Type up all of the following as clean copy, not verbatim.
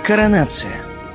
Коронация.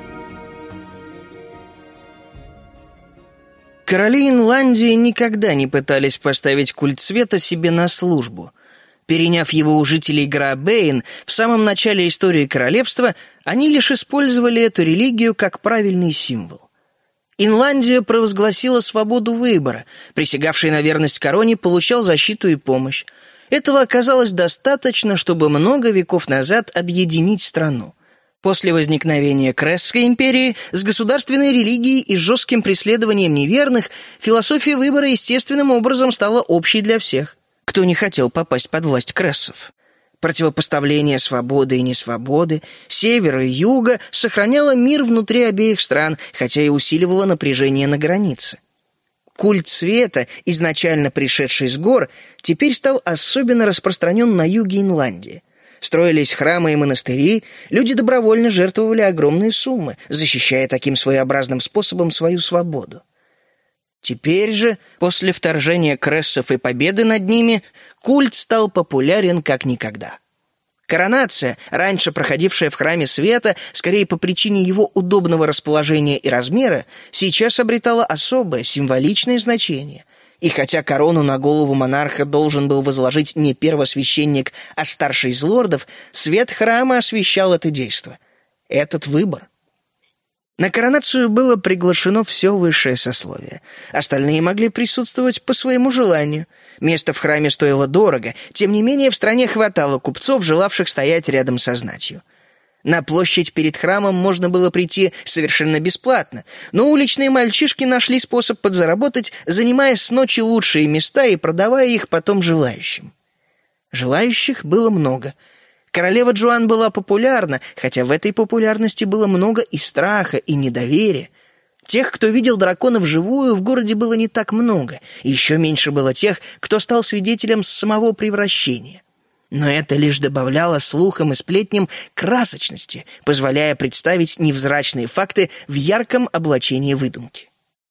Короли Инландии никогда не пытались поставить культ света себе на службу. Переняв его у жителей Граабэйн в самом начале истории королевства, они лишь использовали эту религию как правильный символ. Инландия провозгласила свободу выбора. Присягавший на верность короне получал защиту и помощь. Этого оказалось достаточно, чтобы много веков назад объединить страну. После возникновения Кресской империи с государственной религией и жестким преследованием неверных философия выбора естественным образом стала общей для всех, кто не хотел попасть под власть Крессов. Противопоставление свободы и несвободы, севера и юга сохраняло мир внутри обеих стран, хотя и усиливало напряжение на границе. Культ света, изначально пришедший с гор, теперь стал особенно распространен на юге Инландии. Строились храмы и монастыри, люди добровольно жертвовали огромные суммы, защищая таким своеобразным способом свою свободу. Теперь же, после вторжения Крессов и победы над ними, культ стал популярен как никогда. Коронация, раньше проходившая в храме света, скорее по причине его удобного расположения и размера, сейчас обретала особое символичное значение. И хотя корону на голову монарха должен был возложить не первосвященник, а старший из лордов, свет храма освещал это действо, этот выбор. На коронацию было приглашено все высшее сословие. Остальные могли присутствовать по своему желанию. Место в храме стоило дорого, тем не менее в стране хватало купцов, желавших стоять рядом со знатью. На площадь перед храмом можно было прийти совершенно бесплатно, но уличные мальчишки нашли способ подзаработать, занимая с ночи лучшие места и продавая их потом желающим. Желающих было много. Королева Джоан была популярна, хотя в этой популярности было много и страха, и недоверия. Тех, кто видел дракона вживую, в городе было не так много, и еще меньше было тех, кто стал свидетелем самого превращения. Но это лишь добавляло слухам и сплетням красочности, позволяя представить невзрачные факты в ярком облачении выдумки.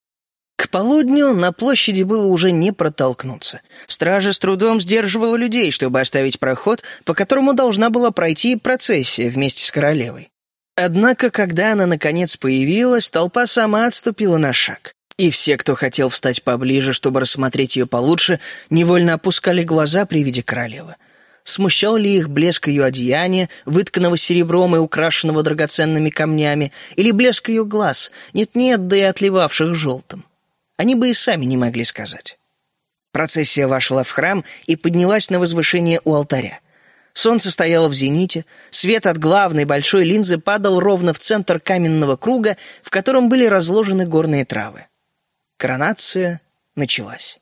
К полудню на площади было уже не протолкнуться. Стража с трудом сдерживала людей, чтобы оставить проход, по которому должна была пройти процессия вместе с королевой. Однако, когда она наконец появилась, толпа сама отступила на шаг. И все, кто хотел встать поближе, чтобы рассмотреть ее получше, невольно опускали глаза при виде королевы. Смущал ли их блеск ее одеяния, вытканного серебром и украшенного драгоценными камнями, или блеск ее глаз, нет-нет, да и отливавших желтым? Они бы и сами не могли сказать. Процессия вошла в храм и поднялась на возвышение у алтаря. Солнце стояло в зените, свет от главной большой линзы падал ровно в центр каменного круга, в котором были разложены горные травы. Коронация началась.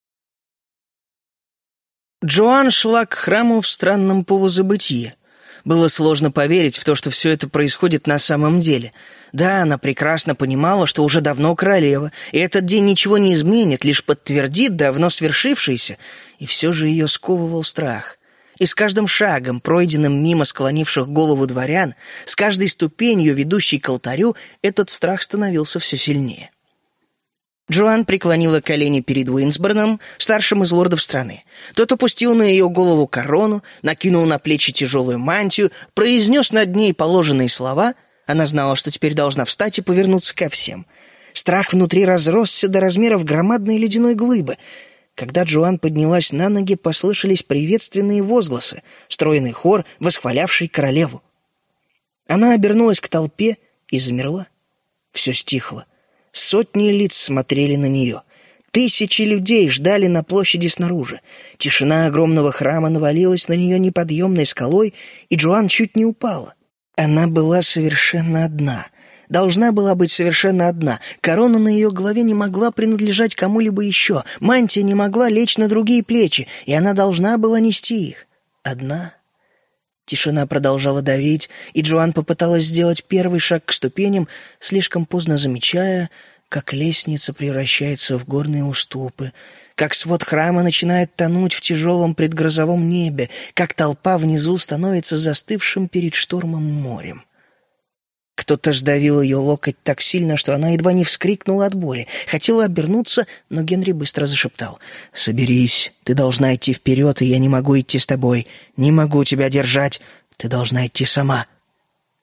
Джоан шла к храму в странном полузабытии. Было сложно поверить в то, что все это происходит на самом деле. Да, она прекрасно понимала, что уже давно королева, и этот день ничего не изменит, лишь подтвердит давно свершившееся, и все же ее сковывал страх. И с каждым шагом, пройденным мимо склонивших голову дворян, с каждой ступенью, ведущей к алтарю, этот страх становился все сильнее. Джоан преклонила колени перед Уинсборном, старшим из лордов страны. Тот опустил на ее голову корону, накинул на плечи тяжелую мантию, произнес над ней положенные слова. Она знала, что теперь должна встать и повернуться ко всем. Страх внутри разросся до размеров громадной ледяной глыбы. Когда Джоан поднялась на ноги, послышались приветственные возгласы, стройный хор, восхвалявший королеву. Она обернулась к толпе и замерла. Все стихло. Сотни лиц смотрели на нее. Тысячи людей ждали на площади снаружи. Тишина огромного храма навалилась на нее неподъемной скалой, и Джоан чуть не упала. Она была совершенно одна. Должна была быть совершенно одна. Корона на ее голове не могла принадлежать кому-либо еще. Мантия не могла лечь на другие плечи, и она должна была нести их. Одна. Тишина продолжала давить, и Джоан попыталась сделать первый шаг к ступеням, слишком поздно замечая, как лестница превращается в горные уступы, как свод храма начинает тонуть в тяжелом предгрозовом небе, как толпа внизу становится застывшим перед штормом морем. Кто-то сдавил ее локоть так сильно, что она едва не вскрикнула от боли. Хотела обернуться, но Генри быстро зашептал: «Соберись, ты должна идти вперед, и я не могу идти с тобой. Не могу тебя держать, ты должна идти сама».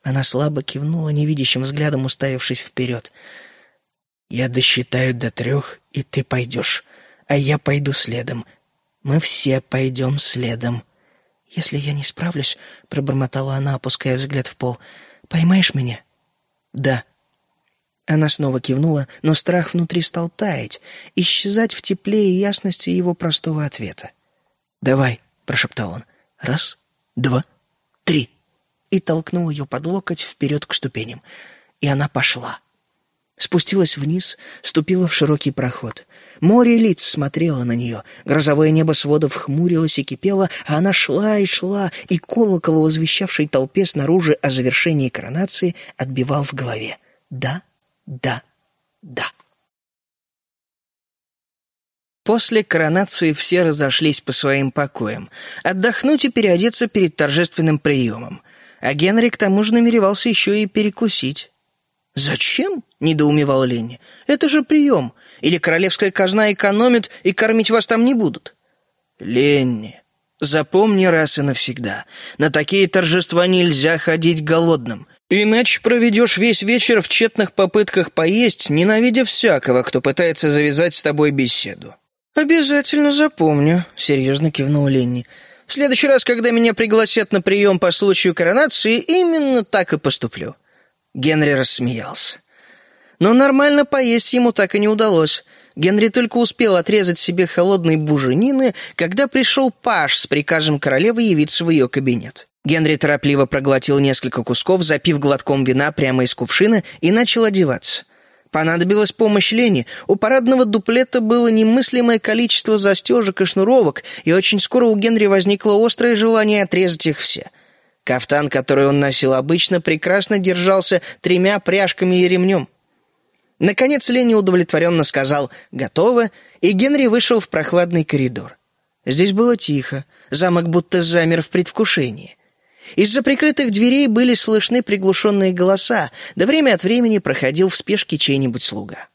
Она слабо кивнула, невидящим взглядом уставившись вперед. «Я досчитаю до 3, и ты пойдешь, а я пойду следом. Мы все пойдем следом». «Если я не справлюсь, — пробормотала она, опуская взгляд в пол, — поймаешь меня?» «Да». Она снова кивнула, но страх внутри стал таять, исчезать в тепле и ясности его простого ответа. «Давай», — прошептал он, — «1, 2, 3», и толкнул ее под локоть вперед к ступеням. И она пошла. Спустилась вниз, ступила в широкий проход. Море лиц смотрело на нее, грозовое небо сводов хмурилось и кипело, а она шла и шла, и колокол, возвещавший толпе снаружи о завершении коронации, отбивал в голове. «Да, да, да». После коронации все разошлись по своим покоям, отдохнуть и переодеться перед торжественным приемом. А Генри к тому же намеревался еще и перекусить. «Зачем?» — недоумевал Ленни. «Это же прием. Или королевская казна экономит, и кормить вас там не будут?» «Ленни, запомни раз и навсегда, на такие торжества нельзя ходить голодным. Иначе проведешь весь вечер в тщетных попытках поесть, ненавидя всякого, кто пытается завязать с тобой беседу». «Обязательно запомню», — серьезно кивнул Ленни. «В следующий раз, когда меня пригласят на прием по случаю коронации, именно так и поступлю». Генри рассмеялся. Но нормально поесть ему так и не удалось. Генри только успел отрезать себе холодной буженины, когда пришел паж с приказом королевы явиться в ее кабинет. Генри торопливо проглотил несколько кусков, запив глотком вина прямо из кувшина, и начал одеваться. Понадобилась помощь Ленни. У парадного дуплета было немыслимое количество застежек и шнуровок, и очень скоро у Генри возникло острое желание отрезать их все. Кафтан, который он носил обычно, прекрасно держался 3 пряжками и ремнем. Наконец Ленни удовлетворенно сказал «готово», и Генри вышел в прохладный коридор. Здесь было тихо, замок будто замер в предвкушении. Из-за прикрытых дверей были слышны приглушенные голоса, да время от времени проходил в спешке чей-нибудь слуга.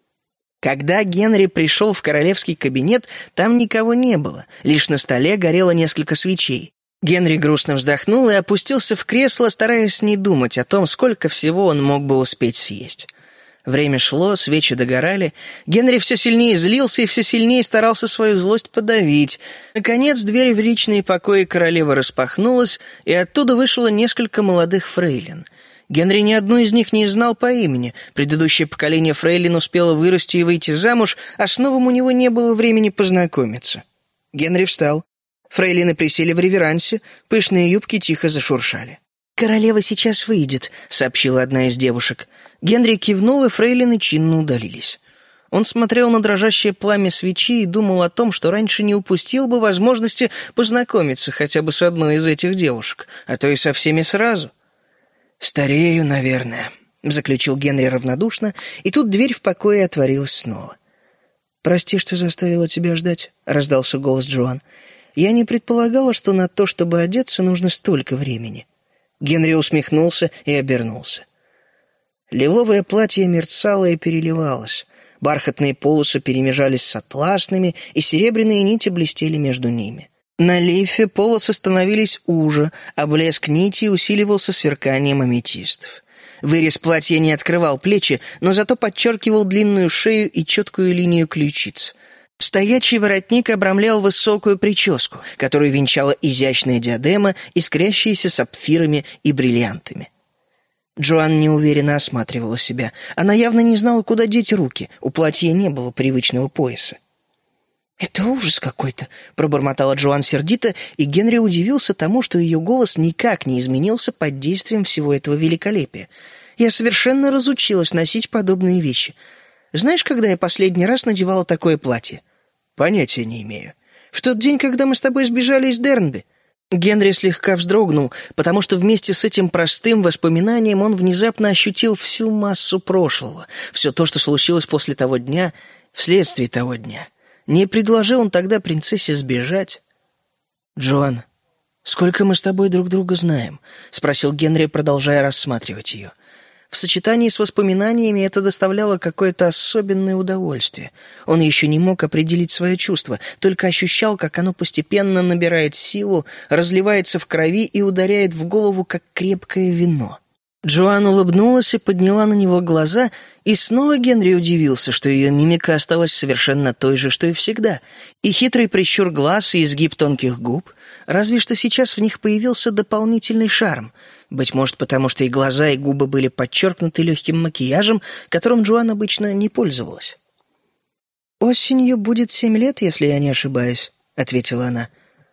Когда Генри пришел в королевский кабинет, там никого не было, лишь на столе горело несколько свечей. Генри грустно вздохнул и опустился в кресло, стараясь не думать о том, сколько всего он мог бы успеть съесть. Время шло, свечи догорали. Генри все сильнее злился и все сильнее старался свою злость подавить. Наконец, дверь в личные покои королевы распахнулась, и оттуда вышло несколько молодых фрейлин. Генри ни одну из них не знал по имени. Предыдущее поколение фрейлин успело вырасти и выйти замуж, а с новым у него не было времени познакомиться. Генри встал. Фрейлины присели в реверансе, пышные юбки тихо зашуршали. «Королева сейчас выйдет», — сообщила одна из девушек. Генри кивнул, и фрейлины чинно удалились. Он смотрел на дрожащее пламя свечи и думал о том, что раньше не упустил бы возможности познакомиться хотя бы с одной из этих девушек, а то и со всеми сразу. «Старею, наверное», — заключил Генри равнодушно, и тут дверь в покое отворилась снова. «Прости, что заставила тебя ждать», — раздался голос Джоан. «Я не предполагала, что на то, чтобы одеться, нужно столько времени». Генри усмехнулся и обернулся. Лиловое платье мерцало и переливалось. Бархатные полосы перемежались с атласными, и серебряные нити блестели между ними. На лифе полосы становились уже, а блеск нити усиливался сверканием аметистов. Вырез платья не открывал плечи, но зато подчеркивал длинную шею и четкую линию ключиц. Стоячий воротник обрамлял высокую прическу, которую венчала изящная диадема, искрящаяся сапфирами и бриллиантами. Джоан неуверенно осматривала себя. Она явно не знала, куда деть руки. У платья не было привычного пояса. «Это ужас какой-то», — пробормотала Джоан сердито, и Генри удивился тому, что ее голос никак не изменился под действием всего этого великолепия. «Я совершенно разучилась носить подобные вещи. Знаешь, когда я последний раз надевала такое платье?» «Понятия не имею. В тот день, когда мы с тобой сбежали из Дернби». Генри слегка вздрогнул, потому что вместе с этим простым воспоминанием он внезапно ощутил всю массу прошлого, все то, что случилось после того дня, вследствие того дня. Не предложил он тогда принцессе сбежать? «Джоан, сколько мы с тобой друг друга знаем?» — спросил Генри, продолжая рассматривать ее. В сочетании с воспоминаниями это доставляло какое-то особенное удовольствие. Он еще не мог определить свое чувство, только ощущал, как оно постепенно набирает силу, разливается в крови и ударяет в голову, как крепкое вино. Джоан улыбнулась и подняла на него глаза, и снова Генри удивился, что ее мимика осталась совершенно той же, что и всегда, и хитрый прищур глаз, и изгиб тонких губ, разве что сейчас в них появился дополнительный шарм, быть может, потому что и глаза, и губы были подчеркнуты легким макияжем, которым Джоан обычно не пользовалась. «Осенью будет 7 лет, если я не ошибаюсь», — ответила она.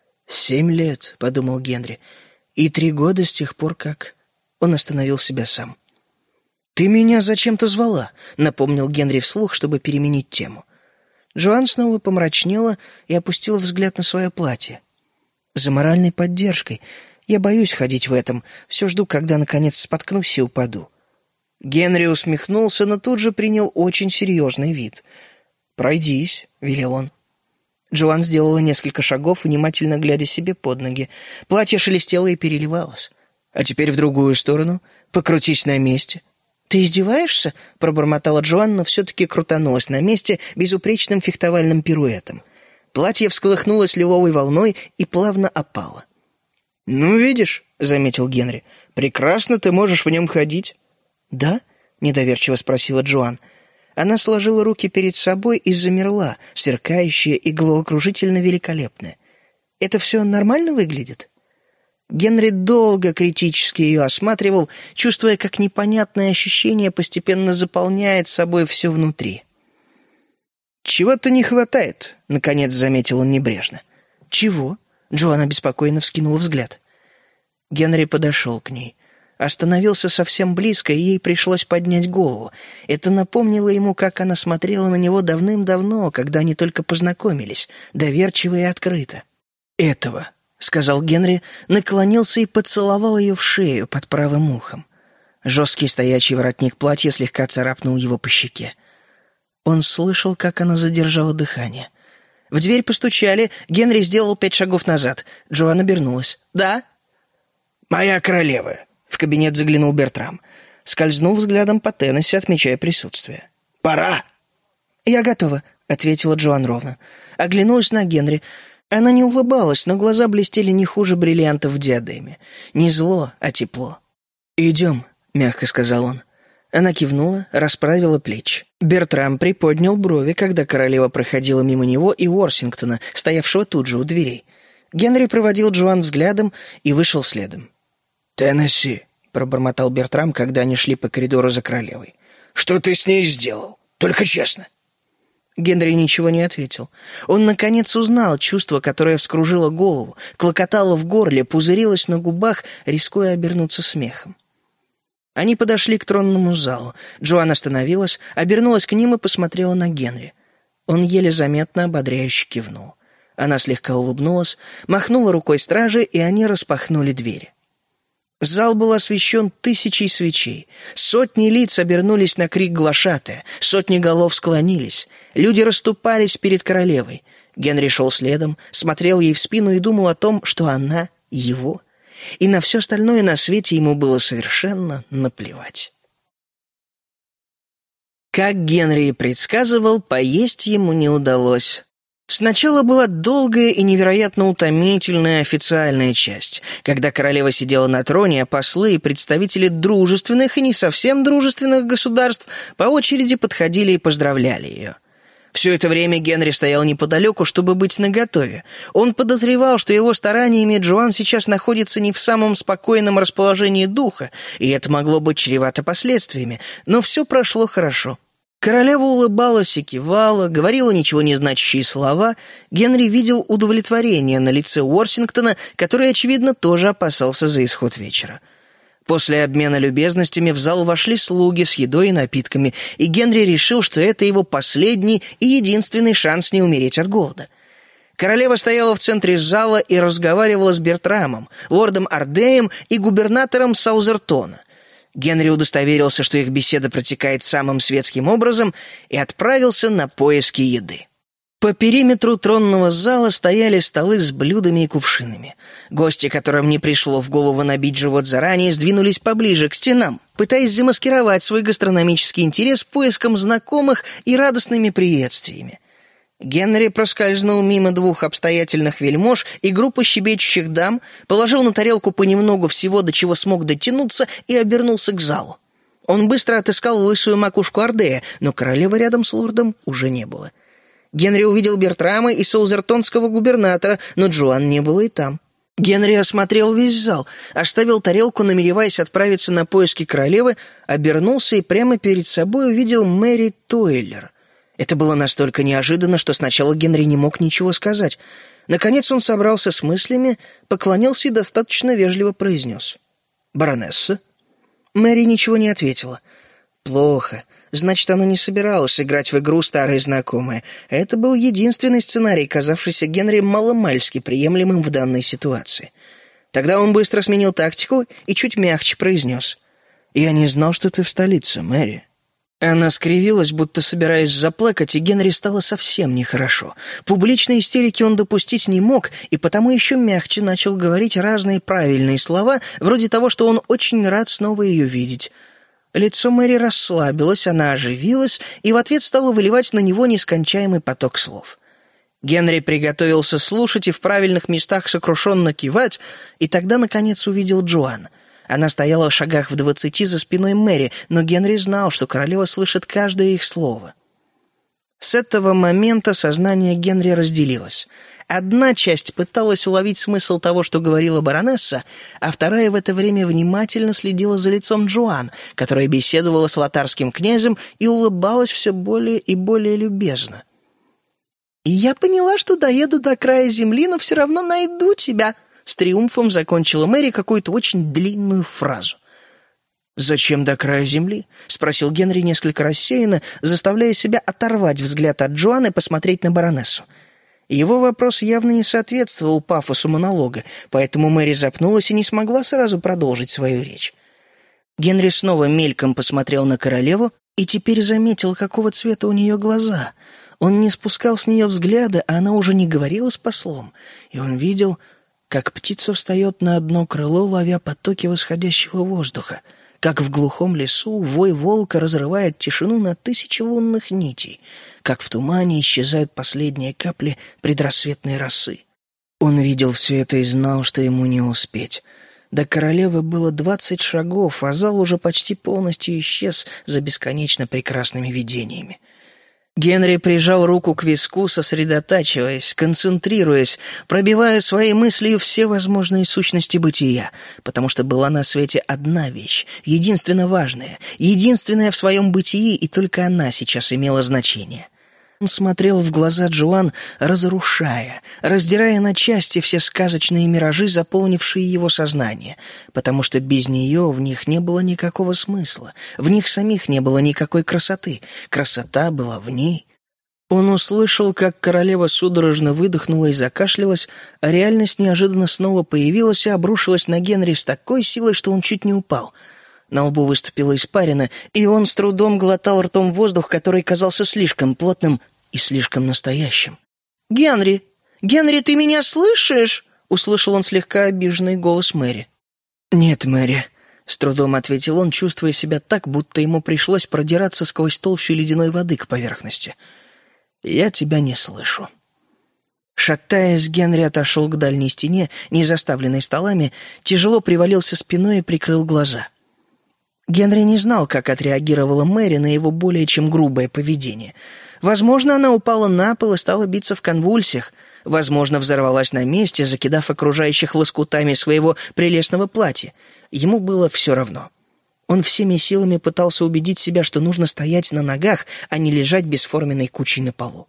7 лет», — подумал Генри, — «и 3 года с тех пор, как...» Он остановил себя сам. «Ты меня зачем-то звала», — напомнил Генри вслух, чтобы переменить тему. Джоан снова помрачнела и опустила взгляд на свое платье. «За моральной поддержкой. Я боюсь ходить в этом. Все жду, когда, наконец, споткнусь и упаду». Генри усмехнулся, но тут же принял очень серьезный вид. «Пройдись», — велел он. Джоан сделала несколько шагов, внимательно глядя себе под ноги. Платье шелестело и переливалось. «А теперь в другую сторону. Покрутись на месте». «Ты издеваешься?» — пробормотала Джоан, но все-таки крутанулась на месте безупречным фехтовальным пируэтом. Платье всколыхнулось лиловой волной и плавно опало. «Ну, видишь», — заметил Генри, — «прекрасно ты можешь в нем ходить». «Да?» — недоверчиво спросила Джоан. Она сложила руки перед собой и замерла, сверкающая и головокружительно великолепная. «Это все нормально выглядит?» Генри долго критически ее осматривал, чувствуя, как непонятное ощущение постепенно заполняет собой все внутри. «Чего-то не хватает», — наконец заметил он небрежно. «Чего?» — Джоан обеспокоенно вскинула взгляд. Генри подошел к ней. Остановился совсем близко, и ей пришлось поднять голову. Это напомнило ему, как она смотрела на него давным-давно, когда они только познакомились, доверчиво и открыто. «Этого», — сказал Генри, наклонился и поцеловал ее в шею под правым ухом. Жесткий стоячий воротник платья слегка царапнул его по щеке. Он слышал, как она задержала дыхание. В дверь постучали, Генри сделал 5 шагов назад. Джоан обернулась. «Да?» «Моя королева», — в кабинет заглянул Бертрам. Скользнул взглядом по Теннесси, отмечая присутствие. «Пора!» «Я готова», — ответила Джоан ровно. Оглянулась на Генри. Она не улыбалась, но глаза блестели не хуже бриллиантов в диадеме. Не зло, а тепло. «Идем», — мягко сказал он. Она кивнула, расправила плечи. Бертрам приподнял брови, когда королева проходила мимо него и Уорсингтона, стоявшего тут же у дверей. Генри проводил Джоан взглядом и вышел следом. «Теннесси», — пробормотал Бертрам, когда они шли по коридору за королевой. «Что ты с ней сделал? Только честно». Генри ничего не ответил. Он, наконец, узнал чувство, которое вскружило голову, клокотало в горле, пузырилось на губах, рискуя обернуться смехом. Они подошли к тронному залу. Джоан остановилась, обернулась к ним и посмотрела на Генри. Он еле заметно ободряюще кивнул. Она слегка улыбнулась, махнула рукой стражи, и они распахнули двери. Зал был освещен 1000 свечей. Сотни лиц обернулись на крик глашатая, сотни голов склонились. Люди расступались перед королевой. Генри шел следом, смотрел ей в спину и думал о том, что она его. И на все остальное на свете ему было совершенно наплевать. Как Генри и предсказывал, поесть ему не удалось. Сначала была долгая и невероятно утомительная официальная часть, когда королева сидела на троне, а послы и представители дружественных и не совсем дружественных государств по очереди подходили и поздравляли ее. Все это время Генри стоял неподалеку, чтобы быть наготове. Он подозревал, что его стараниями Джоан сейчас находится не в самом спокойном расположении духа, и это могло быть чревато последствиями, но все прошло хорошо. Королева улыбалась и кивала, говорила ничего не значащие слова. Генри видел удовлетворение на лице Уорсингтона, который, очевидно, тоже опасался за исход вечера. После обмена любезностями в зал вошли слуги с едой и напитками, и Генри решил, что это его последний и единственный шанс не умереть от голода. Королева стояла в центре зала и разговаривала с Бертрамом, лордом Ардеем и губернатором Саузертона. Генри удостоверился, что их беседа протекает самым светским образом, и отправился на поиски еды. По периметру тронного зала стояли столы с блюдами и кувшинами. Гости, которым не пришло в голову набить живот заранее, сдвинулись поближе к стенам, пытаясь замаскировать свой гастрономический интерес поиском знакомых и радостными приветствиями. Генри проскользнул мимо двух обстоятельных вельмож и группы щебечущих дам, положил на тарелку понемногу всего, до чего смог дотянуться, и обернулся к залу. Он быстро отыскал лысую макушку Ардея, но королевы рядом с лордом уже не было. Генри увидел Бертрама и саузертонского губернатора, но Джоан не было и там. Генри осмотрел весь зал, оставил тарелку, намереваясь отправиться на поиски королевы, обернулся и прямо перед собой увидел Мэри Тойлер. Это было настолько неожиданно, что сначала Генри не мог ничего сказать. Наконец он собрался с мыслями, поклонился и достаточно вежливо произнес: «Баронесса?» Мэри ничего не ответила. «Плохо. Значит, она не собиралась играть в игру «Старые знакомые». Это был единственный сценарий, казавшийся Генри маломальски приемлемым в данной ситуации. Тогда он быстро сменил тактику и чуть мягче произнес: «Я не знал, что ты в столице, Мэри». Она скривилась, будто собираясь заплакать, и Генри стало совсем нехорошо. Публичной истерики он допустить не мог, и потому еще мягче начал говорить разные правильные слова, вроде того, что он очень рад снова ее видеть. Лицо Мэри расслабилось, она оживилась и в ответ стала выливать на него нескончаемый поток слов. Генри приготовился слушать и в правильных местах сокрушенно кивать, и тогда, наконец, увидел Джоан. Она стояла в шагах в 20 за спиной Мэри, но Генри знал, что королева слышит каждое их слово. С этого момента сознание Генри разделилось. Одна часть пыталась уловить смысл того, что говорила баронесса, а вторая в это время внимательно следила за лицом Джоан, которая беседовала с лотарским князем и улыбалась все более и более любезно. «И я поняла, что доеду до края земли, но все равно найду тебя», — с триумфом закончила Мэри какую-то очень длинную фразу. «Зачем до края земли?» — спросил Генри несколько рассеянно, заставляя себя оторвать взгляд от Джоан и посмотреть на баронессу. Его вопрос явно не соответствовал пафосу монолога, поэтому Мэри запнулась и не смогла сразу продолжить свою речь. Генри снова мельком посмотрел на королеву и теперь заметил, какого цвета у нее глаза. Он не спускал с нее взгляда, а она уже не говорила с послом, и он видел, как птица встает на одно крыло, ловя потоки восходящего воздуха, как в глухом лесу вой волка разрывает тишину на 1000 лунных нитей, как в тумане исчезают последние капли предрассветной росы. Он видел все это и знал, что ему не успеть. До королевы было 20 шагов, а зал уже почти полностью исчез за бесконечно прекрасными видениями. Генри прижал руку к виску, сосредотачиваясь, концентрируясь, пробивая своей мыслью все возможные сущности бытия, потому что была на свете одна вещь, единственно важная, единственная в своем бытии, и только она сейчас имела значение. Он смотрел в глаза Джоан, разрушая, раздирая на части все сказочные миражи, заполнившие его сознание, потому что без нее в них не было никакого смысла, в них самих не было никакой красоты, красота была в ней. Он услышал, как королева судорожно выдохнула и закашлялась, а реальность неожиданно снова появилась и обрушилась на Генри с такой силой, что он чуть не упал. На лбу выступила испарина, и он с трудом глотал ртом воздух, который казался слишком плотным и слишком настоящим. «Генри! Генри, ты меня слышишь?» — услышал он слегка обиженный голос Мэри. «Нет, Мэри», — с трудом ответил он, чувствуя себя так, будто ему пришлось продираться сквозь толщу ледяной воды к поверхности. «Я тебя не слышу». Шатаясь, Генри отошел к дальней стене, не заставленной столами, тяжело привалился спиной и прикрыл глаза. Генри не знал, как отреагировала Мэри на его более чем грубое поведение. Возможно, она упала на пол и стала биться в конвульсиях. Возможно, взорвалась на месте, закидав окружающих лоскутами своего прелестного платья. Ему было все равно. Он всеми силами пытался убедить себя, что нужно стоять на ногах, а не лежать бесформенной кучей на полу.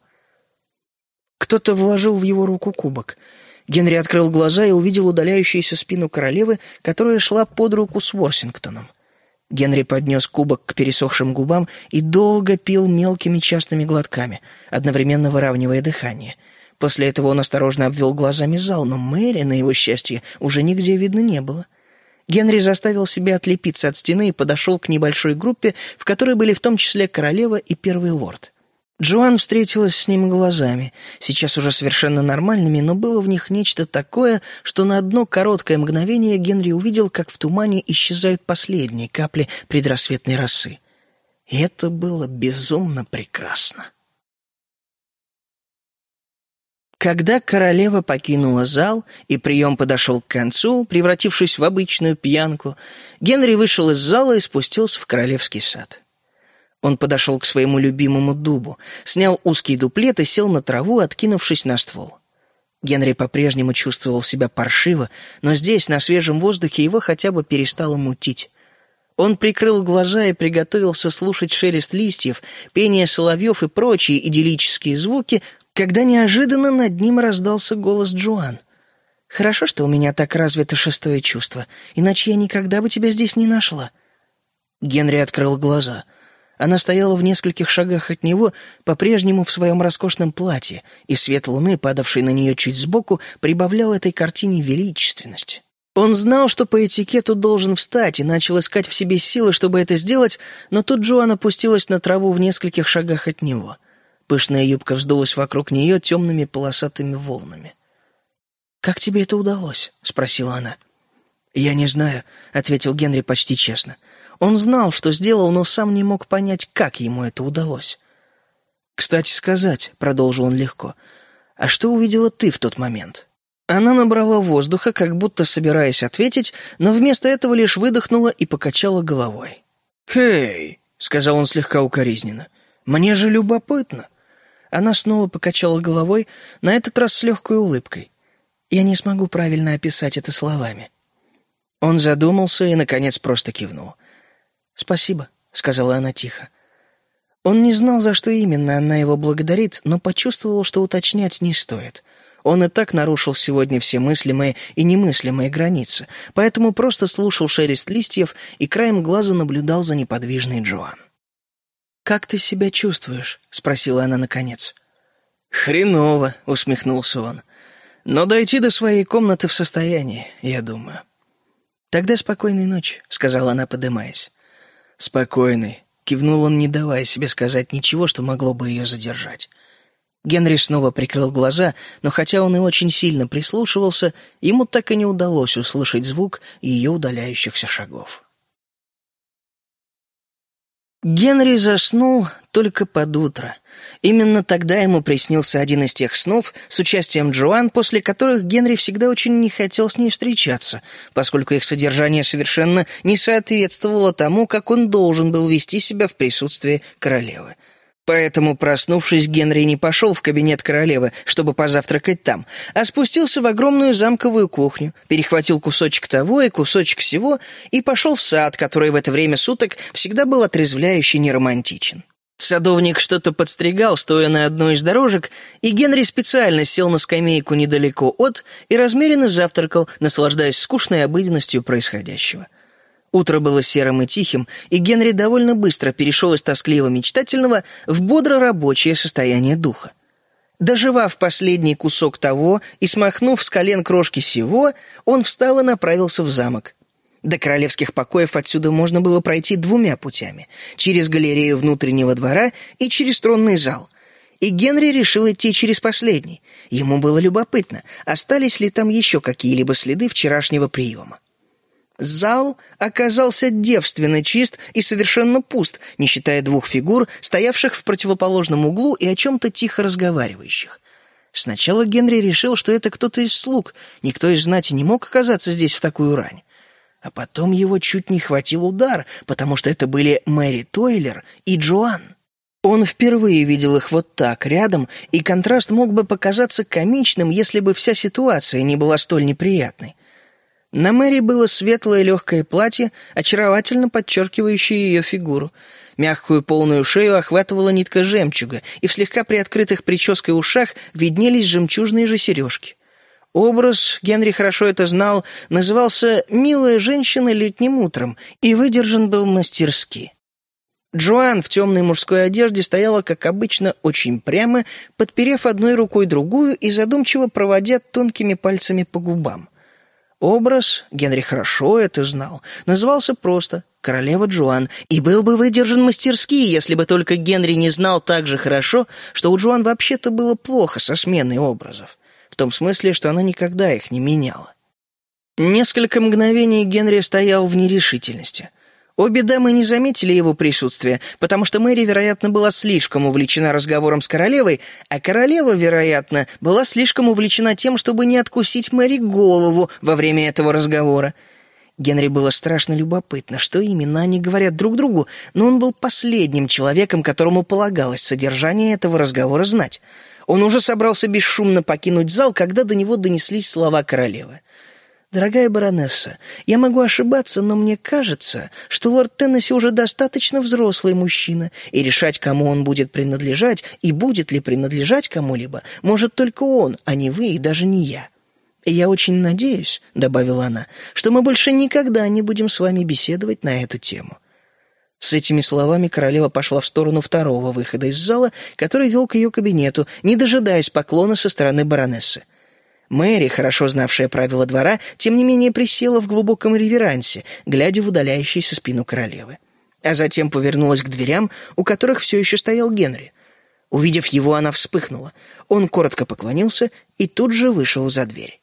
Кто-то вложил в его руку кубок. Генри открыл глаза и увидел удаляющуюся спину королевы, которая шла под руку с Ворсингтоном. Генри поднес кубок к пересохшим губам и долго пил мелкими частыми глотками, одновременно выравнивая дыхание. После этого он осторожно обвел глазами зал, но Мэри, на его счастье, уже нигде видно не было. Генри заставил себя отлепиться от стены и подошел к небольшой группе, в которой были в том числе королева и первый лорд. Джоан встретилась с ним глазами, сейчас уже совершенно нормальными, но было в них нечто такое, что на одно короткое мгновение Генри увидел, как в тумане исчезают последние капли предрассветной росы. И это было безумно прекрасно. Когда королева покинула зал, и прием подошел к концу, превратившись в обычную пьянку, Генри вышел из зала и спустился в королевский сад. Он подошел к своему любимому дубу, снял узкий дуплет и сел на траву, откинувшись на ствол. Генри по-прежнему чувствовал себя паршиво, но здесь, на свежем воздухе, его хотя бы перестало мутить. Он прикрыл глаза и приготовился слушать шелест листьев, пение соловьев и прочие идиллические звуки, когда неожиданно над ним раздался голос Джоан. «Хорошо, что у меня так развито шестое чувство, иначе я никогда бы тебя здесь не нашла». Генри открыл глаза. Она стояла в нескольких шагах от него, по-прежнему в своем роскошном платье, и свет луны, падавший на нее чуть сбоку, прибавлял этой картине величественности. Он знал, что по этикету должен встать, и начал искать в себе силы, чтобы это сделать, но тут Джоан опустилась на траву в нескольких шагах от него. Пышная юбка вздулась вокруг нее темными полосатыми волнами. «Как тебе это удалось?» — спросила она. «Я не знаю», — ответил Генри почти честно. Он знал, что сделал, но сам не мог понять, как ему это удалось. «Кстати сказать», — продолжил он легко, — «а что увидела ты в тот момент?» Она набрала воздуха, как будто собираясь ответить, но вместо этого лишь выдохнула и покачала головой. «Хей!» — сказал он слегка укоризненно. «Мне же любопытно». Она снова покачала головой, на этот раз с легкой улыбкой. «Я не смогу правильно описать это словами». Он задумался и, наконец, просто кивнул. «Спасибо», — сказала она тихо. Он не знал, за что именно она его благодарит, но почувствовал, что уточнять не стоит. Он и так нарушил сегодня все мыслимые и немыслимые границы, поэтому просто слушал шелест листьев и краем глаза наблюдал за неподвижной Джоан. «Как ты себя чувствуешь?» — спросила она наконец. «Хреново», — усмехнулся он. «Но дойти до своей комнаты в состоянии, я думаю». «Тогда спокойной ночи», — сказала она, подымаясь. «Спокойной», — кивнул он, не давая себе сказать ничего, что могло бы ее задержать. Генри снова прикрыл глаза, но хотя он и очень сильно прислушивался, ему так и не удалось услышать звук ее удаляющихся шагов. Генри заснул только под утро. Именно тогда ему приснился один из тех снов с участием Джоан, после которых Генри всегда очень не хотел с ней встречаться, поскольку их содержание совершенно не соответствовало тому, как он должен был вести себя в присутствии королевы. Поэтому, проснувшись, Генри не пошел в кабинет королевы, чтобы позавтракать там, а спустился в огромную замковую кухню, перехватил кусочек того и кусочек сего и пошел в сад, который в это время суток всегда был отрезвляюще неромантичен. Садовник что-то подстригал, стоя на одной из дорожек, и Генри специально сел на скамейку недалеко от и размеренно завтракал, наслаждаясь скучной обыденностью происходящего. Утро было серым и тихим, и Генри довольно быстро перешел из тоскливо-мечтательного в бодро-рабочее состояние духа. Дожевав последний кусок того и смахнув с колен крошки сего, он встал и направился в замок. До королевских покоев отсюда можно было пройти двумя путями — через галерею внутреннего двора и через тронный зал. И Генри решил идти через последний. Ему было любопытно, остались ли там еще какие-либо следы вчерашнего приема. Зал оказался девственно чист и совершенно пуст, не считая двух фигур, стоявших в противоположном углу и о чем-то тихо разговаривающих. Сначала Генри решил, что это кто-то из слуг, никто из знати не мог оказаться здесь в такую рань. А потом его чуть не хватил удар, потому что это были Мэри Тойлер и Джоан. Он впервые видел их вот так, рядом, и контраст мог бы показаться комичным, если бы вся ситуация не была столь неприятной. На Мэри было светлое легкое платье, очаровательно подчеркивающее ее фигуру. Мягкую полную шею охватывала нитка жемчуга, и в слегка приоткрытых прической ушах виднелись жемчужные же сережки. Образ, Генри хорошо это знал, назывался «Милая женщина летним утром» и выдержан был мастерски. Джоан в темной мужской одежде стояла, как обычно, очень прямо, подперев одной рукой другую и задумчиво проводя тонкими пальцами по губам. Образ, Генри хорошо это знал, назывался просто «Королева Джоан» и был бы выдержан мастерски, если бы только Генри не знал так же хорошо, что у Джоан вообще-то было плохо со сменой образов, в том смысле, что она никогда их не меняла. Несколько мгновений Генри стоял в нерешительности. Обе дамы не заметили его присутствия, потому что Мэри, вероятно, была слишком увлечена разговором с королевой, а королева, вероятно, была слишком увлечена тем, чтобы не откусить Мэри голову во время этого разговора. Генри было страшно любопытно, что именно они говорят друг другу, но он был последним человеком, которому полагалось содержание этого разговора знать. Он уже собрался бесшумно покинуть зал, когда до него донеслись слова королевы. «Дорогая баронесса, я могу ошибаться, но мне кажется, что лорд Теннесси уже достаточно взрослый мужчина, и решать, кому он будет принадлежать, и будет ли принадлежать кому-либо, может только он, а не вы и даже не я. И я очень надеюсь, — добавила она, — что мы больше никогда не будем с вами беседовать на эту тему». С этими словами королева пошла в сторону второго выхода из зала, который вел к ее кабинету, не дожидаясь поклона со стороны баронессы. Мэри, хорошо знавшая правила двора, тем не менее присела в глубоком реверансе, глядя в удаляющуюся спину королевы. А затем повернулась к дверям, у которых все еще стоял Генри. Увидев его, она вспыхнула. Он коротко поклонился и тут же вышел за дверь.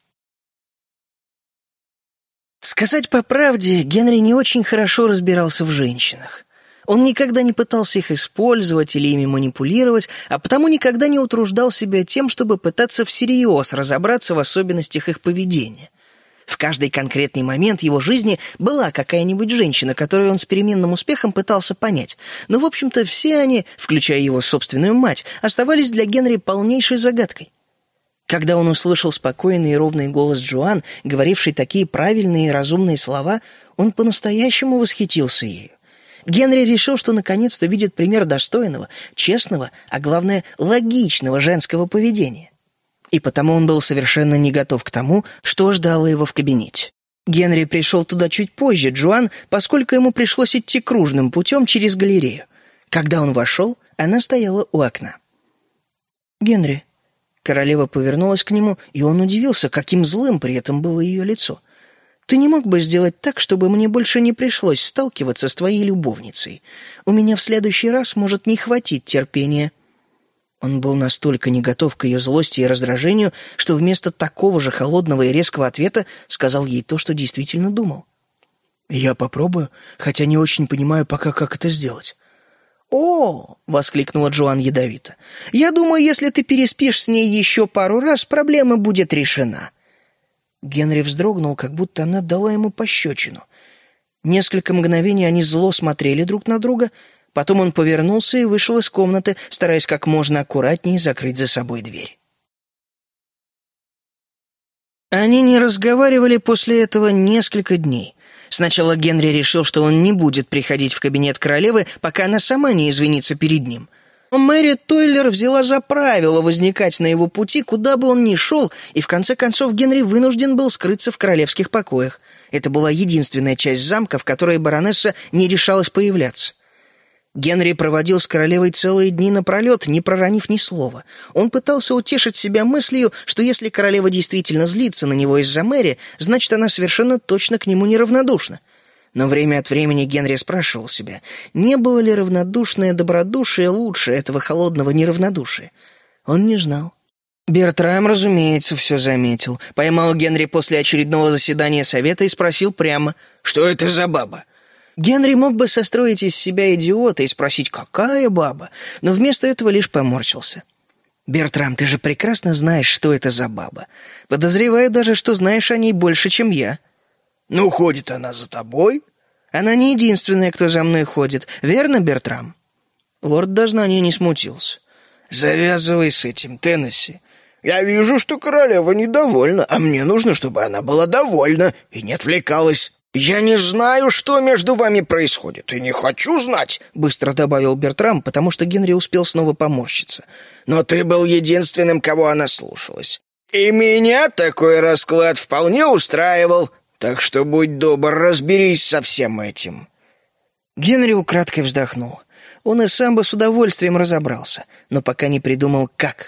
Сказать по правде, Генри не очень хорошо разбирался в женщинах. Он никогда не пытался их использовать или ими манипулировать, а потому никогда не утруждал себя тем, чтобы пытаться всерьез разобраться в особенностях их поведения. В каждый конкретный момент его жизни была какая-нибудь женщина, которую он с переменным успехом пытался понять. Но, в общем-то, все они, включая его собственную мать, оставались для Генри полнейшей загадкой. Когда он услышал спокойный и ровный голос Джоан, говоривший такие правильные и разумные слова, он по-настоящему восхитился ею. Генри решил, что наконец-то видит пример достойного, честного, а главное, логичного женского поведения. И потому он был совершенно не готов к тому, что ждало его в кабинете. Генри пришел туда чуть позже Джоан, поскольку ему пришлось идти кружным путем через галерею. Когда он вошел, она стояла у окна. «Генри». Королева повернулась к нему, и он удивился, каким злым при этом было ее лицо. «Ты не мог бы сделать так, чтобы мне больше не пришлось сталкиваться с твоей любовницей? У меня в следующий раз может не хватить терпения». Он был настолько не готов к ее злости и раздражению, что вместо такого же холодного и резкого ответа сказал ей то, что действительно думал. «Я попробую, хотя не очень понимаю пока, как это сделать». «О!» — воскликнула Джоан ядовито. «Я думаю, если ты переспишь с ней еще пару раз, проблема будет решена». Генри вздрогнул, как будто она дала ему пощечину. Несколько мгновений они зло смотрели друг на друга, потом он повернулся и вышел из комнаты, стараясь как можно аккуратнее закрыть за собой дверь. Они не разговаривали после этого несколько дней. Сначала Генри решил, что он не будет приходить в кабинет королевы, пока она сама не извинится перед ним. Мэри Тойлер взяла за правило возникать на его пути, куда бы он ни шел, и в конце концов Генри вынужден был скрыться в королевских покоях. Это была единственная часть замка, в которой баронесса не решалась появляться. Генри проводил с королевой целые дни напролет, не проронив ни слова. Он пытался утешить себя мыслью, что если королева действительно злится на него из-за Мэри, значит, она совершенно точно к нему неравнодушна. Но время от времени Генри спрашивал себя, не было ли равнодушное добродушие лучше этого холодного неравнодушия. Он не знал. Бертрам, разумеется, все заметил. Поймал Генри после очередного заседания совета и спросил прямо, «Что это за баба?» Генри мог бы состроить из себя идиота и спросить, какая баба, но вместо этого лишь поморщился. «Бертрам, ты же прекрасно знаешь, что это за баба. Подозреваю даже, что знаешь о ней больше, чем я». «Ну, ходит она за тобой?» «Она не единственная, кто за мной ходит. Верно, Бертрам?» Лорд дознания не смутился. «Завязывай с этим, Теннесси. Я вижу, что королева недовольна, а мне нужно, чтобы она была довольна и не отвлекалась. Я не знаю, что между вами происходит, и не хочу знать», — быстро добавил Бертрам, потому что Генри успел снова поморщиться. «Но ты был единственным, кого она слушалась. И меня такой расклад вполне устраивал. Так что, будь добр, разберись со всем этим». Генри украдкой вздохнул. Он и сам бы с удовольствием разобрался, но пока не придумал, как.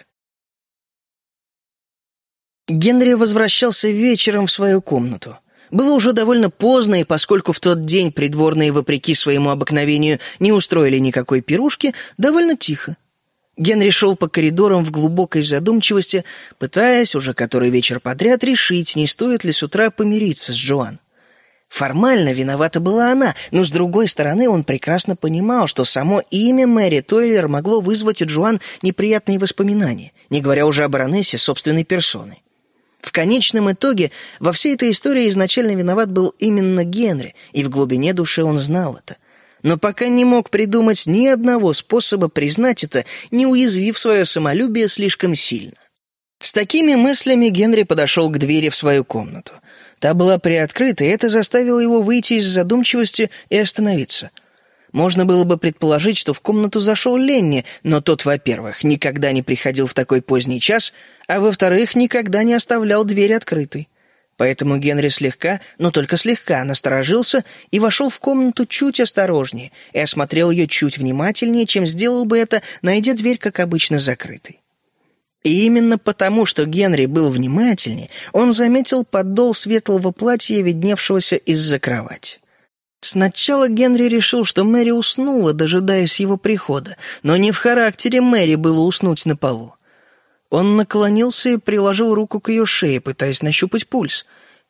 Генри возвращался вечером в свою комнату. Было уже довольно поздно, и поскольку в тот день придворные, вопреки своему обыкновению, не устроили никакой пирушки, довольно тихо. Генри шел по коридорам в глубокой задумчивости, пытаясь уже который вечер подряд решить, не стоит ли с утра помириться с Джоан. Формально виновата была она, но, с другой стороны, он прекрасно понимал, что само имя Мэри Тойлер могло вызвать у Джоан неприятные воспоминания, не говоря уже о баронессе собственной персоной. В конечном итоге во всей этой истории изначально виноват был именно Генри, и в глубине души он знал это. Но пока не мог придумать ни одного способа признать это, не уязвив свое самолюбие слишком сильно. С такими мыслями Генри подошел к двери в свою комнату. Та была приоткрыта, и это заставило его выйти из задумчивости и остановиться. Можно было бы предположить, что в комнату зашел Ленни, но тот, во-первых, никогда не приходил в такой поздний час, а во-вторых, никогда не оставлял дверь открытой. Поэтому Генри слегка, но только слегка, насторожился и вошел в комнату чуть осторожнее и осмотрел ее чуть внимательнее, чем сделал бы это, найдя дверь, как обычно, закрытой. И именно потому, что Генри был внимательнее, он заметил подол светлого платья, видневшегося из-за кровати. Сначала Генри решил, что Мэри уснула, дожидаясь его прихода, но не в характере Мэри было уснуть на полу. Он наклонился и приложил руку к ее шее, пытаясь нащупать пульс.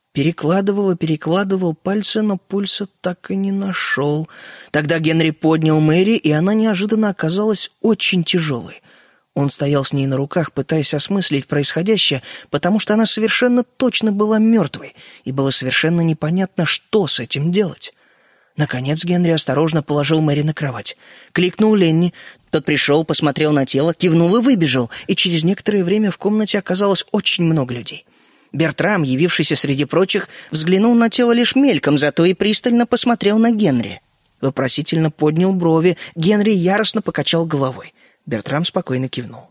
Перекладывал пальцы, но пульса так и не нашел. Тогда Генри поднял Мэри, и она неожиданно оказалась очень тяжелой. Он стоял с ней на руках, пытаясь осмыслить происходящее, потому что она совершенно точно была мертвой, и было совершенно непонятно, что с этим делать. Наконец Генри осторожно положил Мэри на кровать. Кликнул Ленни. Тот пришел, посмотрел на тело, кивнул и выбежал, и через некоторое время в комнате оказалось очень много людей. Бертрам, явившийся среди прочих, взглянул на тело лишь мельком, зато и пристально посмотрел на Генри. Вопросительно поднял брови, Генри яростно покачал головой. Бертрам спокойно кивнул.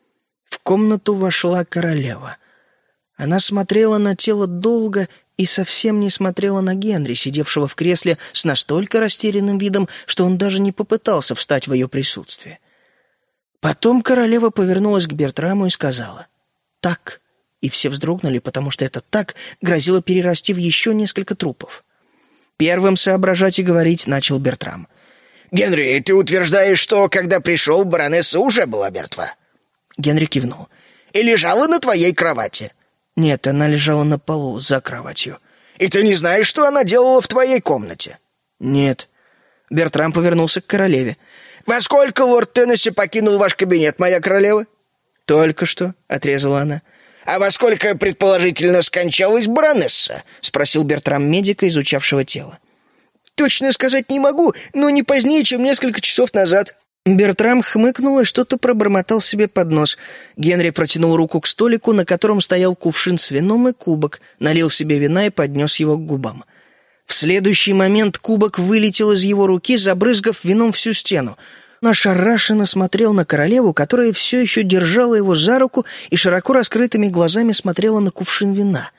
В комнату вошла королева. Она смотрела на тело долго и совсем не смотрела на Генри, сидевшего в кресле с настолько растерянным видом, что он даже не попытался встать в ее присутствии. Потом королева повернулась к Бертраму и сказала «так», и все вздрогнули, потому что это «так» грозило перерасти в еще несколько трупов. Первым соображать и говорить начал Бертрам. «Генри, ты утверждаешь, что, когда пришел, баронесса уже была мертва?» Генри кивнул. «И лежала на твоей кровати?» «Нет, она лежала на полу, за кроватью». «И ты не знаешь, что она делала в твоей комнате?» «Нет». Бертрам повернулся к королеве. «Во сколько лорд Теннесси покинул ваш кабинет, моя королева?» «Только что», — отрезала она. «А во сколько, предположительно, скончалась баронесса?» — спросил Бертрам медика, изучавшего тело. «Точно сказать не могу, но не позднее, чем несколько часов назад». Бертрам хмыкнул и что-то пробормотал себе под нос. Генри протянул руку к столику, на котором стоял кувшин с вином и кубок, налил себе вина и поднес его к губам. В следующий момент кубок вылетел из его руки, забрызгав вином всю стену. Он ошарашенно смотрел на королеву, которая все еще держала его за руку и широко раскрытыми глазами смотрела на кувшин вина.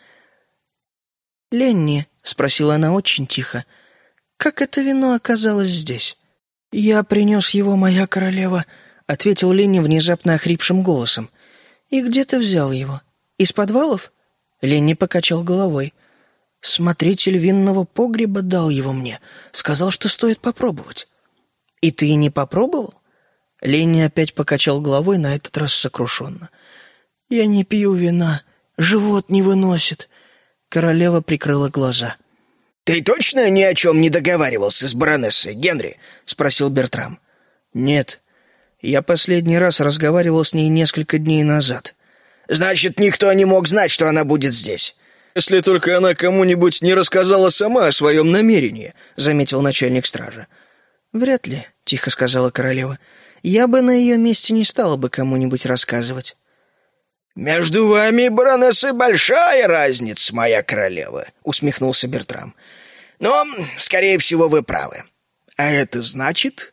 «Ленни», — спросила она очень тихо, — «как это вино оказалось здесь?» «Я принес его, моя королева», — ответил Ленни внезапно охрипшим голосом. «И где ты взял его? Из подвалов?» Ленни покачал головой. «Смотритель винного погреба дал его мне. Сказал, что стоит попробовать». «И ты не попробовал?» Ленни опять покачал головой, на этот раз сокрушенно. «Я не пью вина. Живот не выносит». Королева прикрыла глаза. «Ты точно ни о чем не договаривался с баронессой, Генри?» — спросил Бертрам. «Нет. Я последний раз разговаривал с ней несколько дней назад». «Значит, никто не мог знать, что она будет здесь?» «Если только она кому-нибудь не рассказала сама о своем намерении», — заметил начальник стражи. «Вряд ли», — тихо сказала королева. «Я бы на ее месте не стала бы кому-нибудь рассказывать». «Между вами и баронессой большая разница, моя королева», — усмехнулся Бертрам. «Но, скорее всего, вы правы. А это значит...»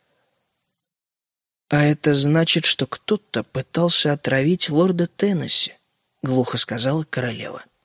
«А это значит, что кто-то пытался отравить лорда Теннесси», — глухо сказала королева.